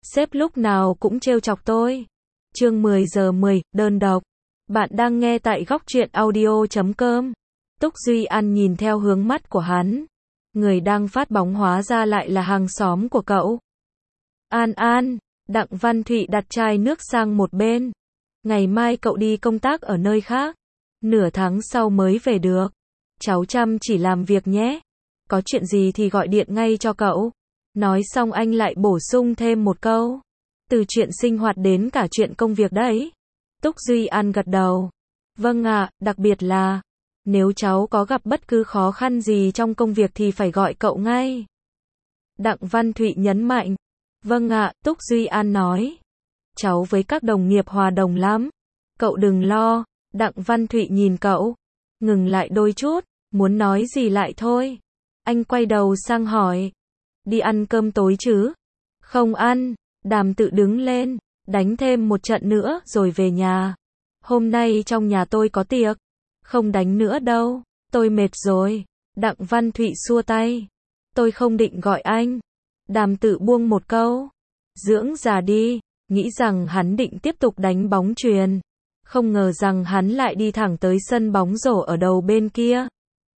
Sếp lúc nào cũng trêu chọc tôi. Chương 10 giờ 10, đơn độc. Bạn đang nghe tại góc truyện audio.com. Túc Duy An nhìn theo hướng mắt của hắn. Người đang phát bóng hóa ra lại là hàng xóm của cậu. An An, Đặng Văn Thụy đặt chai nước sang một bên. Ngày mai cậu đi công tác ở nơi khác. Nửa tháng sau mới về được. Cháu chăm chỉ làm việc nhé. Có chuyện gì thì gọi điện ngay cho cậu. Nói xong anh lại bổ sung thêm một câu. Từ chuyện sinh hoạt đến cả chuyện công việc đấy. Túc Duy An gật đầu. Vâng ạ, đặc biệt là nếu cháu có gặp bất cứ khó khăn gì trong công việc thì phải gọi cậu ngay. Đặng Văn Thụy nhấn mạnh. Vâng ạ, Túc Duy An nói. Cháu với các đồng nghiệp hòa đồng lắm. Cậu đừng lo. Đặng Văn Thụy nhìn cậu. Ngừng lại đôi chút. Muốn nói gì lại thôi. Anh quay đầu sang hỏi. Đi ăn cơm tối chứ? Không ăn. Đàm Tự đứng lên. Đánh thêm một trận nữa rồi về nhà. Hôm nay trong nhà tôi có tiệc. Không đánh nữa đâu. Tôi mệt rồi. Đặng Văn Thụy xua tay. Tôi không định gọi anh. Đàm Tự buông một câu. Dưỡng già đi. Nghĩ rằng hắn định tiếp tục đánh bóng chuyền. Không ngờ rằng hắn lại đi thẳng tới sân bóng rổ ở đầu bên kia.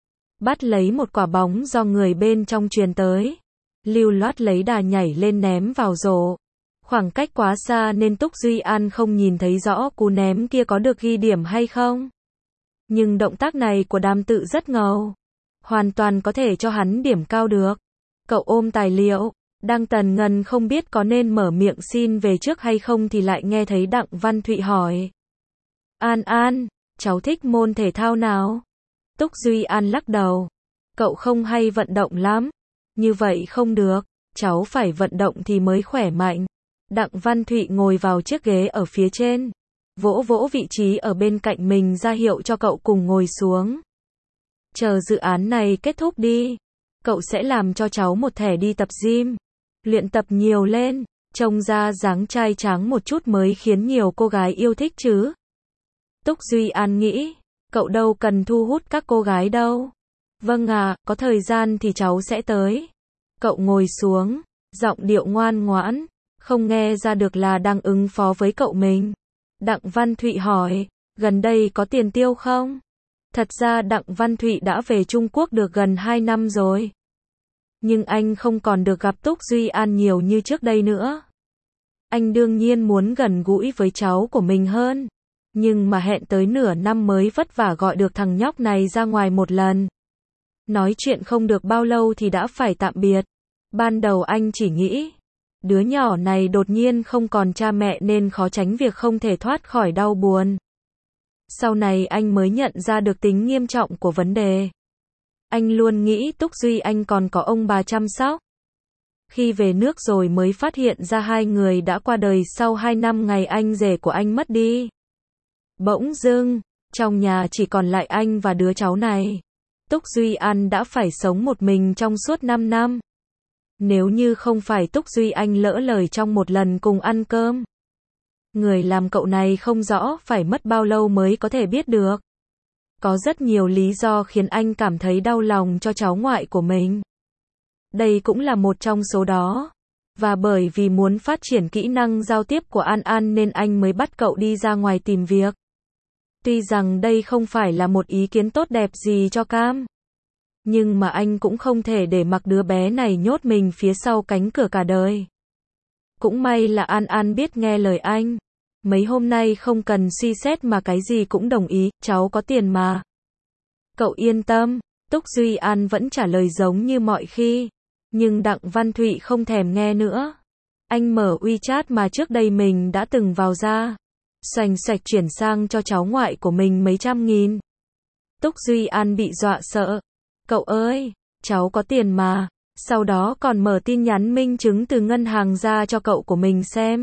Bắt lấy một quả bóng do người bên trong chuyền tới. Lưu loát lấy đà nhảy lên ném vào rổ. Khoảng cách quá xa nên Túc Duy An không nhìn thấy rõ cú ném kia có được ghi điểm hay không. Nhưng động tác này của Đàm Tự rất ngầu. Hoàn toàn có thể cho hắn điểm cao được. Cậu ôm tài liệu. Đang tần ngần không biết có nên mở miệng xin về trước hay không thì lại nghe thấy Đặng Văn Thụy hỏi. An An, cháu thích môn thể thao nào? Túc Duy An lắc đầu. Cậu không hay vận động lắm. Như vậy không được. Cháu phải vận động thì mới khỏe mạnh. Đặng Văn Thụy ngồi vào chiếc ghế ở phía trên. Vỗ vỗ vị trí ở bên cạnh mình ra hiệu cho cậu cùng ngồi xuống. Chờ dự án này kết thúc đi. Cậu sẽ làm cho cháu một thẻ đi tập gym. Luyện tập nhiều lên. Trông ra dáng trai tráng một chút mới khiến nhiều cô gái yêu thích chứ. Túc Duy An nghĩ. Cậu đâu cần thu hút các cô gái đâu. Vâng ạ, có thời gian thì cháu sẽ tới. Cậu ngồi xuống. Giọng điệu ngoan ngoãn. Không nghe ra được là đang ứng phó với cậu mình. Đặng Văn Thụy hỏi. Gần đây có tiền tiêu không? Thật ra Đặng Văn Thụy đã về Trung Quốc được gần 2 năm rồi. Nhưng anh không còn được gặp Túc Duy An nhiều như trước đây nữa. Anh đương nhiên muốn gần gũi với cháu của mình hơn. Nhưng mà hẹn tới nửa năm mới vất vả gọi được thằng nhóc này ra ngoài một lần. Nói chuyện không được bao lâu thì đã phải tạm biệt. Ban đầu anh chỉ nghĩ, đứa nhỏ này đột nhiên không còn cha mẹ nên khó tránh việc không thể thoát khỏi đau buồn. Sau này anh mới nhận ra được tính nghiêm trọng của vấn đề. Anh luôn nghĩ Túc Duy Anh còn có ông bà chăm sóc. Khi về nước rồi mới phát hiện ra hai người đã qua đời sau 2 năm ngày anh rể của anh mất đi. Bỗng dưng, trong nhà chỉ còn lại anh và đứa cháu này. Túc Duy An đã phải sống một mình trong suốt 5 năm. Nếu như không phải Túc Duy Anh lỡ lời trong một lần cùng ăn cơm. Người làm cậu này không rõ phải mất bao lâu mới có thể biết được. Có rất nhiều lý do khiến anh cảm thấy đau lòng cho cháu ngoại của mình. Đây cũng là một trong số đó. Và bởi vì muốn phát triển kỹ năng giao tiếp của An An nên anh mới bắt cậu đi ra ngoài tìm việc. Tuy rằng đây không phải là một ý kiến tốt đẹp gì cho Cam. Nhưng mà anh cũng không thể để mặc đứa bé này nhốt mình phía sau cánh cửa cả đời. Cũng may là An An biết nghe lời anh. Mấy hôm nay không cần suy xét mà cái gì cũng đồng ý, cháu có tiền mà. Cậu yên tâm, Túc Duy An vẫn trả lời giống như mọi khi. Nhưng Đặng Văn Thụy không thèm nghe nữa. Anh mở WeChat mà trước đây mình đã từng vào ra. Xoành xoạch chuyển sang cho cháu ngoại của mình mấy trăm nghìn. Túc Duy An bị dọa sợ. Cậu ơi, cháu có tiền mà. Sau đó còn mở tin nhắn minh chứng từ ngân hàng ra cho cậu của mình xem.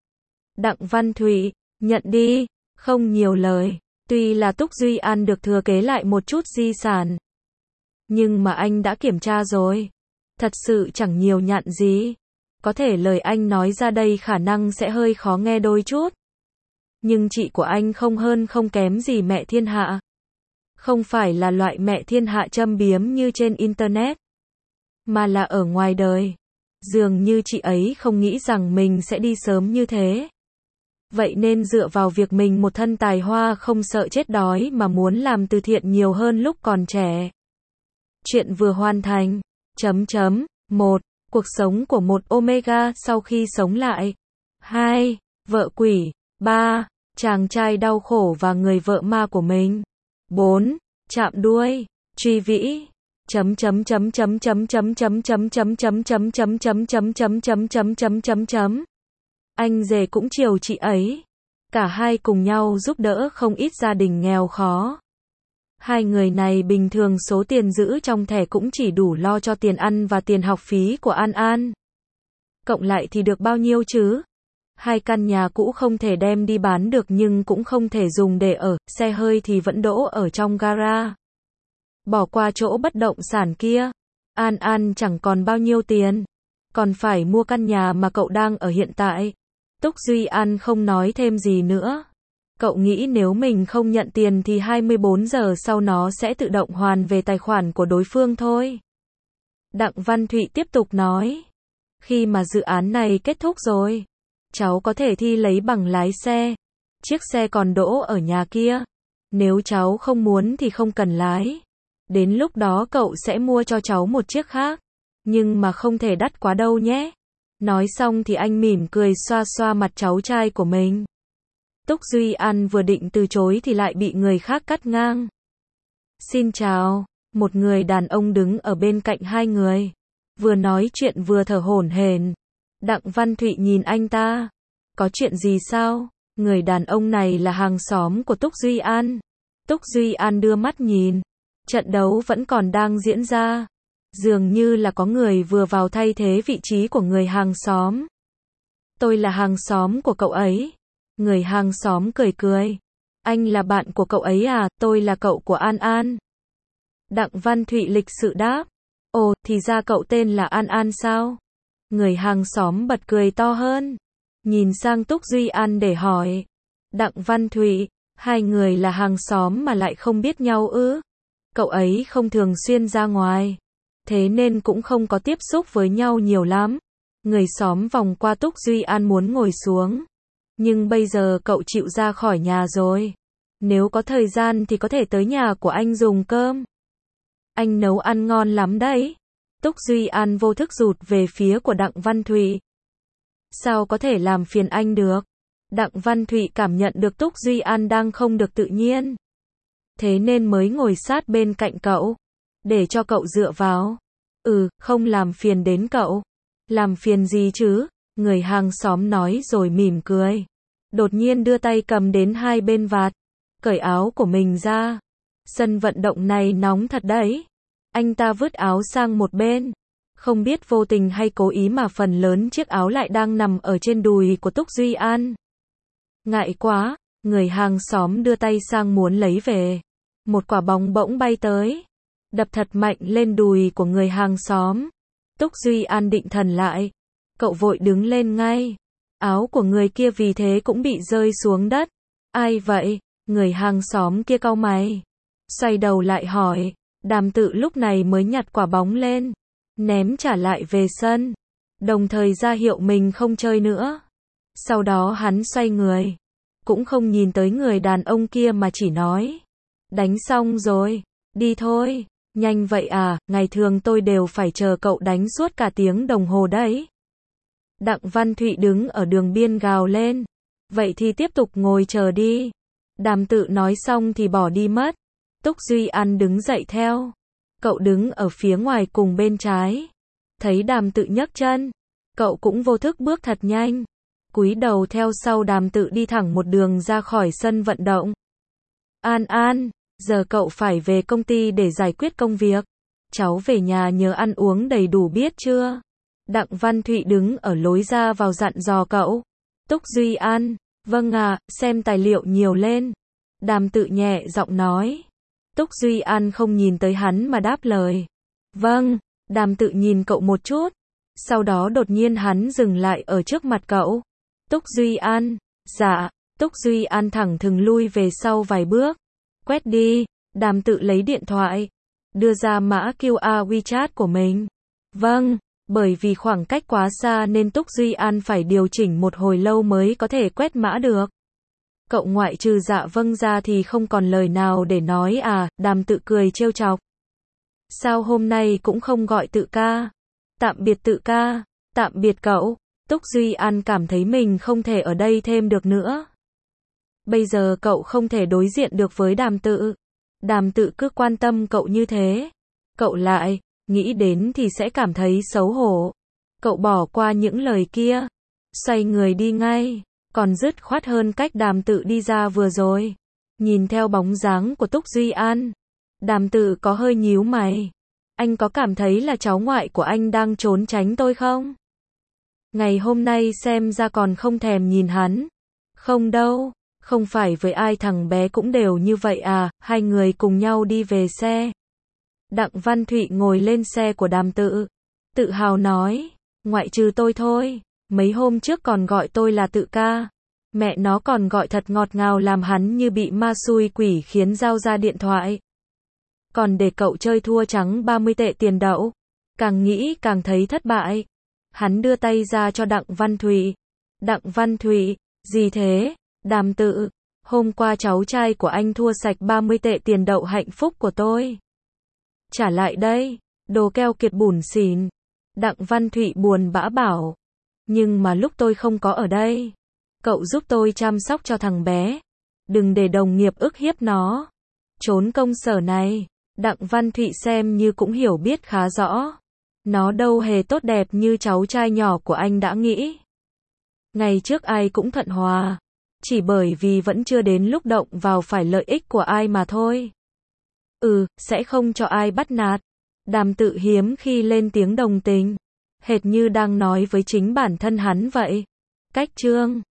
Đặng Văn Thụy, nhận đi, không nhiều lời. Tuy là Túc Duy An được thừa kế lại một chút di sản. Nhưng mà anh đã kiểm tra rồi. Thật sự chẳng nhiều nhặn gì. Có thể lời anh nói ra đây khả năng sẽ hơi khó nghe đôi chút. Nhưng chị của anh không hơn không kém gì mẹ thiên hạ. Không phải là loại mẹ thiên hạ châm biếm như trên Internet. Mà là ở ngoài đời. Dường như chị ấy không nghĩ rằng mình sẽ đi sớm như thế. Vậy nên dựa vào việc mình một thân tài hoa không sợ chết đói mà muốn làm từ thiện nhiều hơn lúc còn trẻ. Chuyện vừa hoàn thành. 1. Cuộc sống của một Omega sau khi sống lại. 2. Vợ quỷ. 3. Chàng trai đau khổ và người vợ ma của mình. 4. Chạm đuôi. Truy vĩ. Anh rể cũng chiều chị ấy. Cả hai cùng nhau giúp đỡ không ít gia đình nghèo khó. Hai người này bình thường số tiền giữ trong thẻ cũng chỉ đủ lo cho tiền ăn và tiền học phí của An An. Cộng lại thì được bao nhiêu chứ? Hai căn nhà cũ không thể đem đi bán được nhưng cũng không thể dùng để ở, xe hơi thì vẫn đỗ ở trong gara. Bỏ qua chỗ bất động sản kia, An An chẳng còn bao nhiêu tiền, còn phải mua căn nhà mà cậu đang ở hiện tại. Túc Duy An không nói thêm gì nữa. Cậu nghĩ nếu mình không nhận tiền thì 24 giờ sau nó sẽ tự động hoàn về tài khoản của đối phương thôi. Đặng Văn Thụy tiếp tục nói. Khi mà dự án này kết thúc rồi, cháu có thể thi lấy bằng lái xe. Chiếc xe còn đỗ ở nhà kia. Nếu cháu không muốn thì không cần lái. Đến lúc đó cậu sẽ mua cho cháu một chiếc khác. Nhưng mà không thể đắt quá đâu nhé. Nói xong thì anh mỉm cười xoa xoa mặt cháu trai của mình. Túc Duy An vừa định từ chối thì lại bị người khác cắt ngang. Xin chào, một người đàn ông đứng ở bên cạnh hai người. Vừa nói chuyện vừa thở hổn hển. Đặng Văn Thụy nhìn anh ta. Có chuyện gì sao? Người đàn ông này là hàng xóm của Túc Duy An. Túc Duy An đưa mắt nhìn. Trận đấu vẫn còn đang diễn ra. Dường như là có người vừa vào thay thế vị trí của người hàng xóm. Tôi là hàng xóm của cậu ấy. Người hàng xóm cười cười. Anh là bạn của cậu ấy à? Tôi là cậu của An An. Đặng Văn Thụy lịch sự đáp. Ồ, thì ra cậu tên là An An sao? Người hàng xóm bật cười to hơn. Nhìn sang Túc Duy An để hỏi. Đặng Văn Thụy, hai người là hàng xóm mà lại không biết nhau ư? Cậu ấy không thường xuyên ra ngoài. Thế nên cũng không có tiếp xúc với nhau nhiều lắm. Người xóm vòng qua Túc Duy An muốn ngồi xuống. Nhưng bây giờ cậu chịu ra khỏi nhà rồi. Nếu có thời gian thì có thể tới nhà của anh dùng cơm. Anh nấu ăn ngon lắm đấy. Túc Duy An vô thức rụt về phía của Đặng Văn Thụy. Sao có thể làm phiền anh được? Đặng Văn Thụy cảm nhận được Túc Duy An đang không được tự nhiên. Thế nên mới ngồi sát bên cạnh cậu. Để cho cậu dựa vào. Không làm phiền đến cậu. Làm phiền gì chứ? Người hàng xóm nói rồi mỉm cười. Đột nhiên đưa tay cầm đến hai bên vạt. Cởi áo của mình ra. Sân vận động này nóng thật đấy. Anh ta vứt áo sang một bên. Không biết vô tình hay cố ý mà phần lớn chiếc áo lại đang nằm ở trên đùi của Túc Duy An. Ngại quá, người hàng xóm đưa tay sang muốn lấy về. Một quả bóng bỗng bay tới. Đập thật mạnh lên đùi của người hàng xóm. Túc Duy An định thần lại. Cậu vội đứng lên ngay. Áo của người kia vì thế cũng bị rơi xuống đất. Ai vậy? Người hàng xóm kia cau mày. Xoay đầu lại hỏi. Đàm Tự lúc này mới nhặt quả bóng lên. Ném trả lại về sân. Đồng thời ra hiệu mình không chơi nữa. Sau đó hắn xoay người. Cũng không nhìn tới người đàn ông kia mà chỉ nói. Đánh xong rồi. Đi thôi. Nhanh vậy à, ngày thường tôi đều phải chờ cậu đánh suốt cả tiếng đồng hồ đấy. Đặng Văn Thụy đứng ở đường biên gào lên. Vậy thì tiếp tục ngồi chờ đi. Đàm Tự nói xong thì bỏ đi mất. Túc Duy An đứng dậy theo. Cậu đứng ở phía ngoài cùng bên trái. Thấy Đàm Tự nhấc chân. Cậu cũng vô thức bước thật nhanh. Cúi đầu theo sau Đàm Tự đi thẳng một đường ra khỏi sân vận động. An An, giờ cậu phải về công ty để giải quyết công việc. Cháu về nhà nhớ ăn uống đầy đủ biết chưa? Đặng Văn Thụy đứng ở lối ra vào dặn dò cậu. Túc Duy An, vâng ạ, xem tài liệu nhiều lên. Đàm Tự nhẹ giọng nói. Túc Duy An không nhìn tới hắn mà đáp lời. Vâng, Đàm Tự nhìn cậu một chút. Sau đó đột nhiên hắn dừng lại ở trước mặt cậu. Túc Duy An, dạ. Túc Duy An thẳng thừng lui về sau vài bước. Quét đi. Đàm Tự lấy điện thoại. Đưa ra mã QR WeChat của mình. Vâng. Bởi vì khoảng cách quá xa nên Túc Duy An phải điều chỉnh một hồi lâu mới có thể quét mã được. Cậu ngoại trừ dạ vâng ra thì không còn lời nào để nói à, Đàm Tự cười trêu chọc. Sao hôm nay cũng không gọi Tự ca? Tạm biệt Tự ca, tạm biệt cậu. Túc Duy An cảm thấy mình không thể ở đây thêm được nữa. Bây giờ cậu không thể đối diện được với Đàm Tự. Đàm Tự cứ quan tâm cậu như thế. Cậu lại, nghĩ đến thì sẽ cảm thấy xấu hổ. Cậu bỏ qua những lời kia. Xoay người đi ngay. Còn dứt khoát hơn cách Đàm Tự đi ra vừa rồi. Nhìn theo bóng dáng của Túc Duy An. Đàm Tự có hơi nhíu mày. Anh có cảm thấy là cháu ngoại của anh đang trốn tránh tôi không? Ngày hôm nay xem ra còn không thèm nhìn hắn. Không đâu, không phải với ai thằng bé cũng đều như vậy à, hai người cùng nhau đi về xe. Đặng Văn Thụy ngồi lên xe của Đàm Tự. Tự hào nói, ngoại trừ tôi thôi, mấy hôm trước còn gọi tôi là Tự ca. Mẹ nó còn gọi thật ngọt ngào làm hắn như bị ma xui quỷ khiến giao ra điện thoại. Còn để cậu chơi thua trắng 30 tệ tiền đậu. Càng nghĩ càng thấy thất bại. Hắn đưa tay ra cho Đặng Văn Thụy. Đặng Văn Thụy, gì thế? Đàm Tự, hôm qua cháu trai của anh thua sạch 30 tệ tiền đậu hạnh phúc của tôi. Trả lại đây, đồ keo kiệt bủn xỉn. Đặng Văn Thụy buồn bã bảo. Nhưng mà lúc tôi không có ở đây, cậu giúp tôi chăm sóc cho thằng bé. Đừng để đồng nghiệp ức hiếp nó. Trốn công sở này, Đặng Văn Thụy xem như cũng hiểu biết khá rõ. Nó đâu hề tốt đẹp như cháu trai nhỏ của anh đã nghĩ. Ngày trước ai cũng thuận hòa. Chỉ bởi vì vẫn chưa đến lúc động vào phải lợi ích của ai mà thôi. Sẽ không cho ai bắt nạt. Đàm Tự hiếm khi lên tiếng đồng tình. Hệt như đang nói với chính bản thân hắn vậy. Cách chương